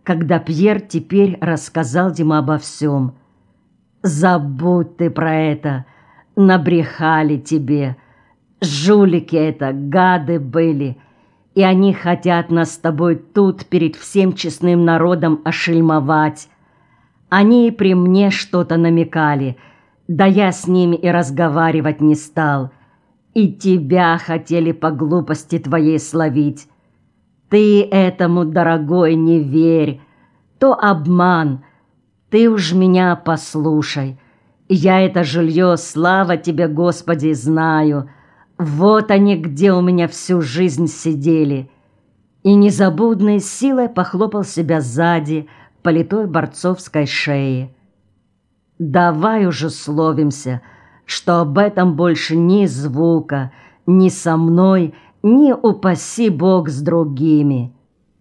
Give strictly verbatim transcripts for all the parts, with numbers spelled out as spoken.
когда Пьер теперь рассказал ему обо всем. «Забудь ты про это, набрехали тебе. Жулики это, гады были, и они хотят нас с тобой тут перед всем честным народом ошельмовать. Они и при мне что-то намекали, да я с ними и разговаривать не стал. И тебя хотели по глупости твоей словить. Ты этому, дорогой, не верь, то обман. Ты уж меня послушай. Я это жилье, слава тебе, Господи, знаю. Вот они где у меня всю жизнь сидели». И незабудной силой похлопал себя сзади по литой борцовской шее. «Давай уже словимся, что об этом больше ни звука, ни со мной, ни, упаси Бог, с другими».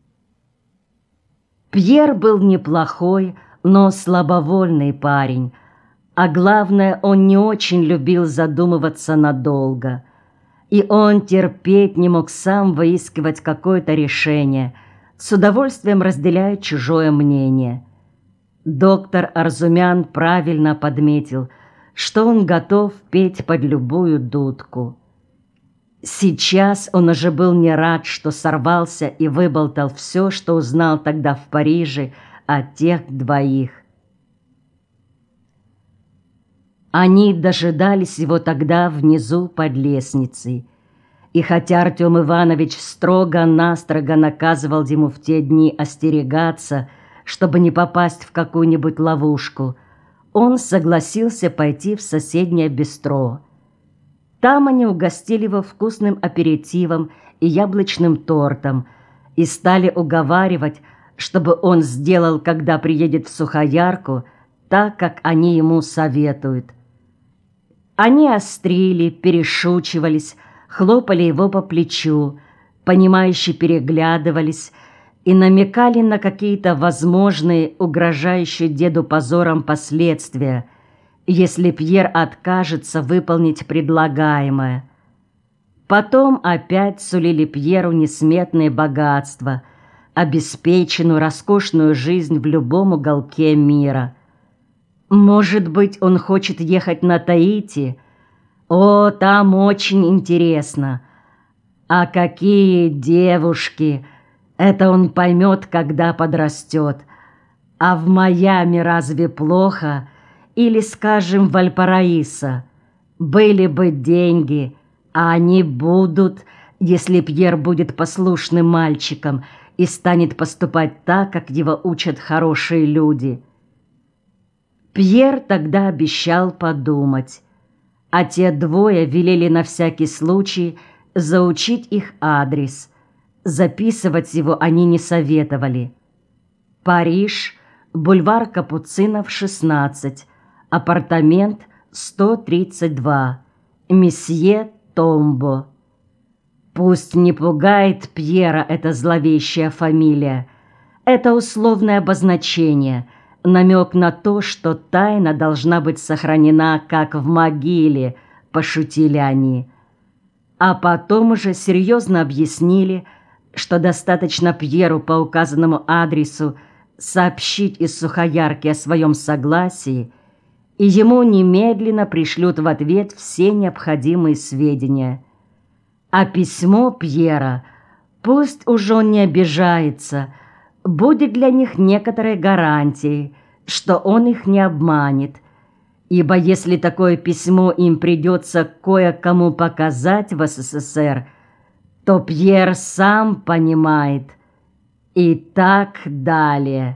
Пьер был неплохой, но слабовольный парень, а главное, он не очень любил задумываться надолго. И он терпеть не мог сам выискивать какое-то решение, с удовольствием разделяя чужое мнение. Доктор Арзумян правильно подметил, что он готов петь под любую дудку. Сейчас он уже был не рад, что сорвался и выболтал все, что узнал тогда в Париже о тех двоих. Они дожидались его тогда внизу под лестницей. И хотя Артем Иванович строго-настрого наказывал ему в те дни остерегаться, чтобы не попасть в какую-нибудь ловушку, он согласился пойти в соседнее бистро. Там они угостили его вкусным аперитивом и яблочным тортом и стали уговаривать, чтобы он сделал, когда приедет в Сухоярку, так, как они ему советуют. Они острили, перешучивались, хлопали его по плечу, понимающе переглядывались и намекали на какие-то возможные, угрожающие деду позором последствия, если Пьер откажется выполнить предлагаемое. Потом опять сулили Пьеру несметные богатства, обеспеченную роскошную жизнь в любом уголке мира. Может быть, он хочет ехать на Таити? О, там очень интересно. А какие девушки! Это он поймет, когда подрастет. А в Майами разве плохо? Или, скажем, в Вальпараисо? Были бы деньги, а они будут, если Пьер будет послушным мальчиком и станет поступать так, как его учат хорошие люди. Пьер тогда обещал подумать, а те двое велели на всякий случай заучить их адрес. Записывать его они не советовали. Париж, бульвар Капуцинов, шестнадцать, апартамент сто тридцать два, месье Томбо. Пусть не пугает Пьера эта зловещая фамилия. Это условное обозначение, намек на то, что тайна должна быть сохранена, как в могиле, пошутили они. А потом уже серьезно объяснили, что достаточно Пьеру по указанному адресу сообщить из Сухоярки о своем согласии, и ему немедленно пришлют в ответ все необходимые сведения. А письмо Пьера, пусть уж он не обижается, будет для них некоторой гарантией, что он их не обманет, ибо если такое письмо им придется кое-кому показать в СССР, то Пьер сам понимает, и так далее.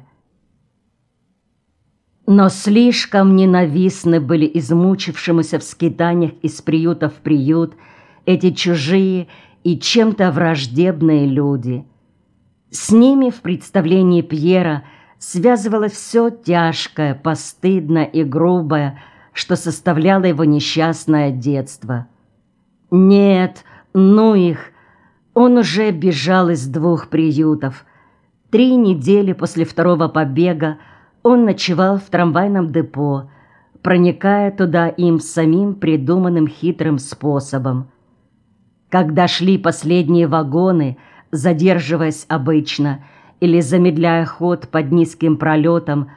Но слишком ненавистны были измучившемуся в скитаниях из приюта в приют эти чужие и чем-то враждебные люди. С ними в представлении Пьера связывалось все тяжкое, постыдное и грубое, что составляло его несчастное детство. Нет, ну их, он уже бежал из двух приютов. Три недели после второго побега он ночевал в трамвайном депо, проникая туда им самим придуманным хитрым способом. Когда шли последние вагоны, задерживаясь обычно, или замедляя ход под низким пролетом,